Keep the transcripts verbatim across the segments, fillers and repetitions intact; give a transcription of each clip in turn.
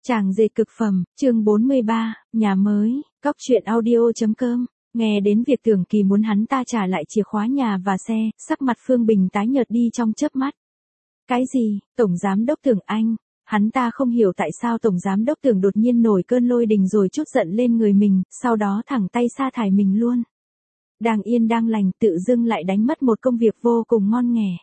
Chàng dệt cực phẩm, chương bốn mươi ba, nhà mới, cóc truyện audio.com. Nghe đến việc Tưởng Kỳ muốn hắn ta trả lại chìa khóa nhà và xe, sắc mặt Phương Bình tái nhợt đi trong chớp mắt. Cái gì, Tổng Giám Đốc Tưởng anh? Hắn ta không hiểu tại sao Tổng Giám Đốc Tưởng đột nhiên nổi cơn lôi đình rồi trút giận lên người mình, sau đó thẳng tay sa thải mình luôn. Đang yên đang lành tự dưng lại đánh mất một công việc vô cùng ngon nghẻ.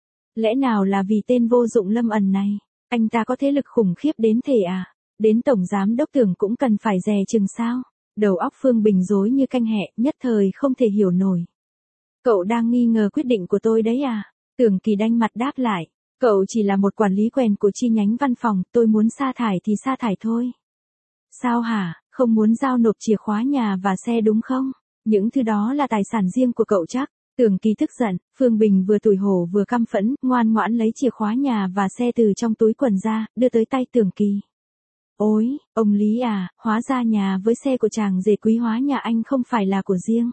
Lẽ nào là vì tên vô dụng Lâm ẩn này? Anh ta có thế lực khủng khiếp đến thể à? Đến Tổng Giám Đốc Tưởng cũng cần phải dè chừng sao? Đầu óc Phương Bình rối như canh hẹ, nhất thời không thể hiểu nổi. Cậu đang nghi ngờ quyết định của tôi đấy à? Tưởng Kỳ đanh mặt đáp lại. Cậu chỉ là một quản lý quèn của chi nhánh văn phòng, tôi muốn sa thải thì sa thải thôi. Sao hả, không muốn giao nộp chìa khóa nhà và xe đúng không? Những thứ đó là tài sản riêng của cậu chắc. Tưởng Kỳ tức giận, Phương Bình vừa tủi hổ vừa căm phẫn, ngoan ngoãn lấy chìa khóa nhà và xe từ trong túi quần ra, đưa tới tay Tưởng Kỳ. Ôi, ông Lý à, hóa ra nhà với xe của chàng dệt quý hóa nhà anh không phải là của riêng.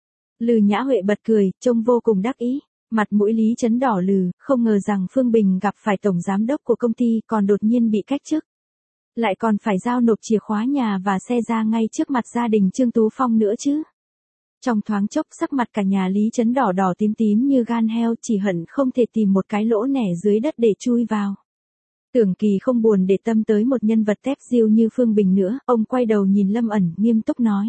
Lư Nhã Huệ bật cười, trông vô cùng đắc ý. Mặt mũi Lý Chấn đỏ lừ, không ngờ rằng Phương Bình gặp phải tổng giám đốc của công ty còn đột nhiên bị cách chức. Lại còn phải giao nộp chìa khóa nhà và xe ra ngay trước mặt gia đình Trương Tú Phong nữa chứ. Trong thoáng chốc sắc mặt cả nhà Lý Chấn đỏ đỏ tím tím như gan heo, chỉ hận không thể tìm một cái lỗ nẻ dưới đất để chui vào. Tưởng Kỳ không buồn để tâm tới một nhân vật tép diêu như Phương Bình nữa, ông quay đầu nhìn Lâm ẩn, nghiêm túc nói.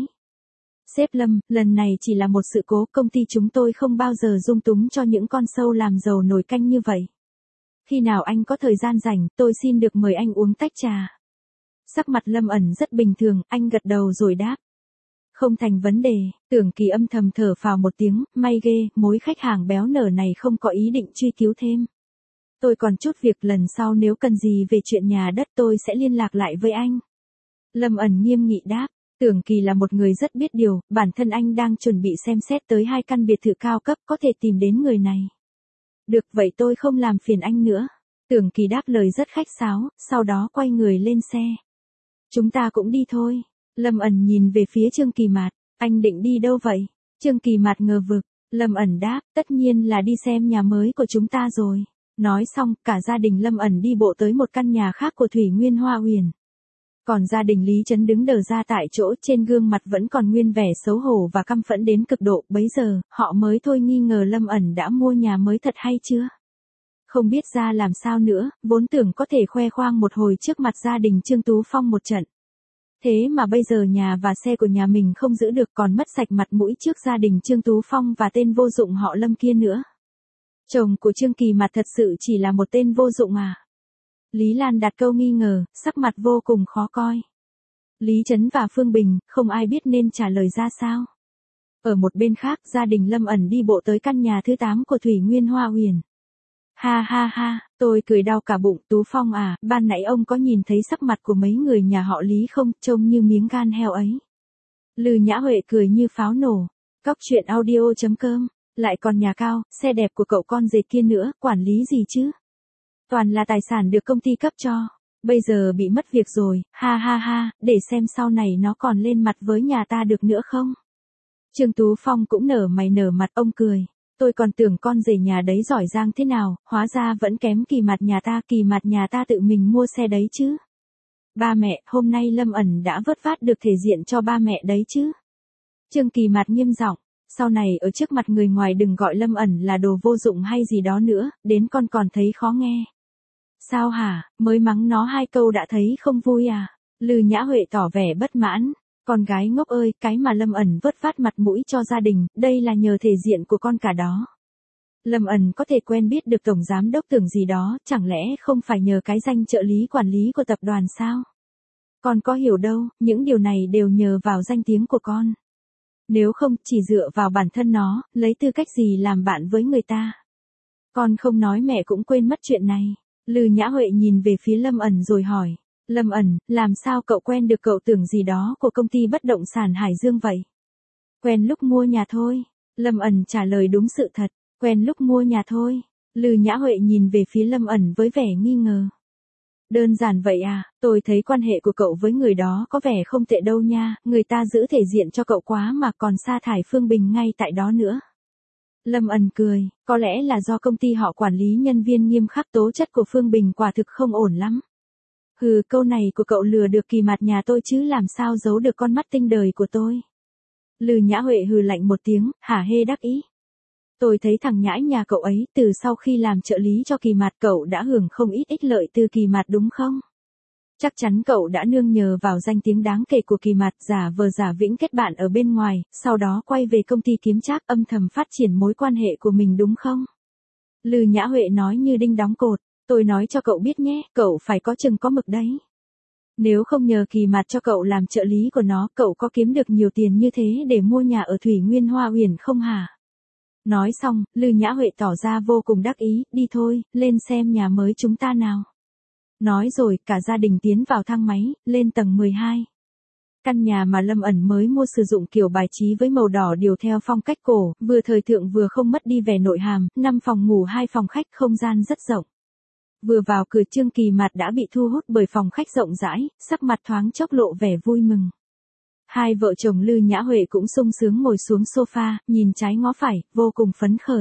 Sếp Lâm, lần này chỉ là một sự cố, công ty chúng tôi không bao giờ dung túng cho những con sâu làm giàu nổi canh như vậy. Khi nào anh có thời gian rảnh, tôi xin được mời anh uống tách trà. Sắc mặt Lâm ẩn rất bình thường, anh gật đầu rồi đáp. Không thành vấn đề. Tưởng Kỳ âm thầm thở phào một tiếng, may ghê, mối khách hàng béo nở này không có ý định truy cứu thêm. Tôi còn chút việc, lần sau nếu cần gì về chuyện nhà đất tôi sẽ liên lạc lại với anh. Lâm ẩn nghiêm nghị đáp. Tưởng Kỳ là một người rất biết điều, bản thân anh đang chuẩn bị xem xét tới hai căn biệt thự cao cấp, có thể tìm đến người này. Được, vậy tôi không làm phiền anh nữa. Tưởng Kỳ đáp lời rất khách sáo, sau đó quay người lên xe. Chúng ta cũng đi thôi. Lâm ẩn nhìn về phía Trương Kỳ Mạt, anh định đi đâu vậy? Trương Kỳ Mạt ngờ vực, Lâm ẩn đáp, tất nhiên là đi xem nhà mới của chúng ta rồi. Nói xong, cả gia đình Lâm ẩn đi bộ tới một căn nhà khác của Thủy Nguyên Hoa Huyền. Còn gia đình Lý Chấn đứng đờ ra tại chỗ, trên gương mặt vẫn còn nguyên vẻ xấu hổ và căm phẫn đến cực độ, bấy giờ, họ mới thôi nghi ngờ Lâm ẩn đã mua nhà mới thật hay chưa. Không biết ra làm sao nữa, vốn tưởng có thể khoe khoang một hồi trước mặt gia đình Trương Tú Phong một trận. Thế mà bây giờ nhà và xe của nhà mình không giữ được, còn mất sạch mặt mũi trước gia đình Trương Tú Phong và tên vô dụng họ Lâm kia nữa. Chồng của Trương Kỳ Mạt thật sự chỉ là một tên vô dụng à? Lý Lan đặt câu nghi ngờ, sắc mặt vô cùng khó coi. Lý Chấn và Phương Bình, không ai biết nên trả lời ra sao. Ở một bên khác, gia đình Lâm ẩn đi bộ tới căn nhà thứ tám của Thủy Nguyên Hoa Huyền. Ha ha ha, tôi cười đau cả bụng. Tú Phong à, ban nãy ông có nhìn thấy sắc mặt của mấy người nhà họ Lý không, trông như miếng gan heo ấy. Lư Nhã Huệ cười như pháo nổ. Cóc truyện audio.com, lại còn nhà cao, xe đẹp của cậu con dệt kia nữa, quản lý gì chứ? Toàn là tài sản được công ty cấp cho. Bây giờ bị mất việc rồi, ha ha ha, để xem sau này nó còn lên mặt với nhà ta được nữa không? Trương Tú Phong cũng nở mày nở mặt, ông cười. Tôi còn tưởng con rể nhà đấy giỏi giang thế nào, hóa ra vẫn kém Kỳ Mạt nhà ta, Kỳ Mạt nhà ta tự mình mua xe đấy chứ. Ba mẹ, hôm nay Lâm ẩn đã vớt vát được thể diện cho ba mẹ đấy chứ. Trương Kỳ Mạt nghiêm giọng. Sau này ở trước mặt người ngoài đừng gọi Lâm ẩn là đồ vô dụng hay gì đó nữa, đến con còn thấy khó nghe. Sao hả, mới mắng nó hai câu đã thấy không vui à? Lư Nhã Huệ tỏ vẻ bất mãn. Con gái ngốc ơi, cái mà Lâm ẩn vớt vát mặt mũi cho gia đình, đây là nhờ thể diện của con cả đó. Lâm ẩn có thể quen biết được Tổng Giám Đốc Tưởng gì đó, chẳng lẽ không phải nhờ cái danh trợ lý quản lý của tập đoàn sao? Con có hiểu đâu, những điều này đều nhờ vào danh tiếng của con. Nếu không, chỉ dựa vào bản thân nó, lấy tư cách gì làm bạn với người ta? Con không nói mẹ cũng quên mất chuyện này. Lư Nhã Huệ nhìn về phía Lâm ẩn rồi hỏi. Lâm ẩn, làm sao cậu quen được cậu Tưởng gì đó của công ty bất động sản Hải Dương vậy? Quen lúc mua nhà thôi. Lâm ẩn trả lời đúng sự thật. Quen lúc mua nhà thôi. Lư Nhã Huệ nhìn về phía Lâm ẩn với vẻ nghi ngờ. Đơn giản vậy à, tôi thấy quan hệ của cậu với người đó có vẻ không tệ đâu nha, người ta giữ thể diện cho cậu quá mà còn sa thải Phương Bình ngay tại đó nữa. Lâm ẩn cười, có lẽ là do công ty họ quản lý nhân viên nghiêm khắc, tố chất của Phương Bình quả thực không ổn lắm. Hừ, câu này của cậu lừa được Kỳ Mạt nhà tôi chứ làm sao giấu được con mắt tinh đời của tôi. Lư Nhã Huệ hừ lạnh một tiếng, hả hê đắc ý. Tôi thấy thằng nhãi nhà cậu ấy, từ sau khi làm trợ lý cho Kỳ Mạt cậu đã hưởng không ít ích lợi từ Kỳ Mạt đúng không? Chắc chắn cậu đã nương nhờ vào danh tiếng đáng kể của Kỳ Mạt, giả vờ giả vĩnh kết bạn ở bên ngoài, sau đó quay về công ty kiếm trác âm thầm phát triển mối quan hệ của mình đúng không? Lư Nhã Huệ nói như đinh đóng cột, tôi nói cho cậu biết nhé, cậu phải có chừng có mực đấy. Nếu không nhờ Kỳ Mạt cho cậu làm trợ lý của nó, cậu có kiếm được nhiều tiền như thế để mua nhà ở Thủy Nguyên Hoa Uyển không hả? Nói xong, Lư Nhã Huệ tỏ ra vô cùng đắc ý, đi thôi, lên xem nhà mới chúng ta nào. Nói rồi, cả gia đình tiến vào thang máy, lên tầng mười hai. Căn nhà mà Lâm ẩn mới mua sử dụng kiểu bài trí với màu đỏ điều theo phong cách cổ, vừa thời thượng vừa không mất đi vẻ nội hàm, năm phòng ngủ hai phòng khách, không gian rất rộng. Vừa vào cửa Trương Kỳ Mạt đã bị thu hút bởi phòng khách rộng rãi, sắc mặt thoáng chốc lộ vẻ vui mừng. Hai vợ chồng Lư Nhã Huệ cũng sung sướng ngồi xuống sofa, nhìn trái ngó phải, vô cùng phấn khởi.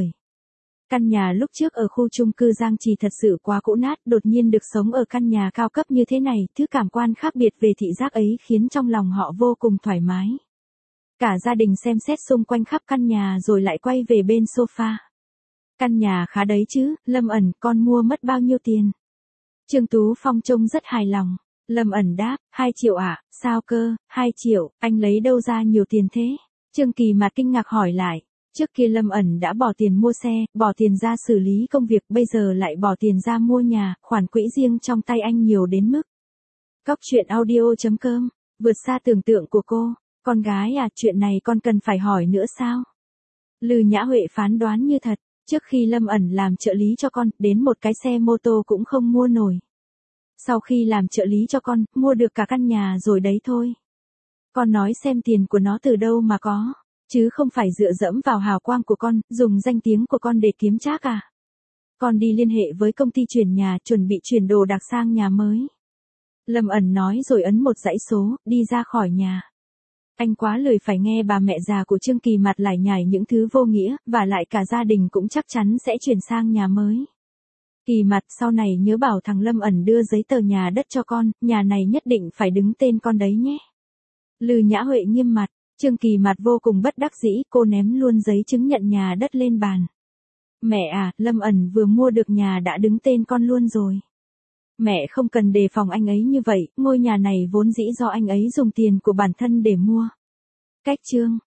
Căn nhà lúc trước ở khu chung cư Giang Trì thật sự quá cũ nát, đột nhiên được sống ở căn nhà cao cấp như thế này, thứ cảm quan khác biệt về thị giác ấy khiến trong lòng họ vô cùng thoải mái. Cả gia đình xem xét xung quanh khắp căn nhà rồi lại quay về bên sofa. Căn nhà khá đấy chứ, Lâm ẩn, con mua mất bao nhiêu tiền? Trương Tú Phong trông rất hài lòng. Lâm ẩn đáp, hai triệu ạ, à? Sao cơ, hai triệu, anh lấy đâu ra nhiều tiền thế? Trương Kỳ Mạt kinh ngạc hỏi lại. Trước kia Lâm ẩn đã bỏ tiền mua xe, bỏ tiền ra xử lý công việc, bây giờ lại bỏ tiền ra mua nhà, khoản quỹ riêng trong tay anh nhiều đến mức. Cóc truyện audio chấm com, vượt xa tưởng tượng của cô. Con gái à, chuyện này con cần phải hỏi nữa sao? Lư Nhã Huệ phán đoán như thật, trước khi Lâm ẩn làm trợ lý cho con, đến một cái xe mô tô cũng không mua nổi. Sau khi làm trợ lý cho con, mua được cả căn nhà rồi đấy thôi. Con nói xem tiền của nó từ đâu mà có, chứ không phải dựa dẫm vào hào quang của con, dùng danh tiếng của con để kiếm trác à. Con đi liên hệ với công ty chuyển nhà, chuẩn bị chuyển đồ đạc sang nhà mới. Lâm ẩn nói rồi ấn một dãy số, đi ra khỏi nhà. Anh quá lười phải nghe bà mẹ già của Trương Kỳ Mạt lải nhải những thứ vô nghĩa, và lại cả gia đình cũng chắc chắn sẽ chuyển sang nhà mới. Kỳ Mạt, sau này nhớ bảo thằng Lâm ẩn đưa giấy tờ nhà đất cho con, nhà này nhất định phải đứng tên con đấy nhé. Lư Nhã Huệ nghiêm mặt, Trương Kỳ Mạt vô cùng bất đắc dĩ, cô ném luôn giấy chứng nhận nhà đất lên bàn. Mẹ à, Lâm ẩn vừa mua được nhà đã đứng tên con luôn rồi. Mẹ không cần đề phòng anh ấy như vậy, ngôi nhà này vốn dĩ do anh ấy dùng tiền của bản thân để mua. Cách chương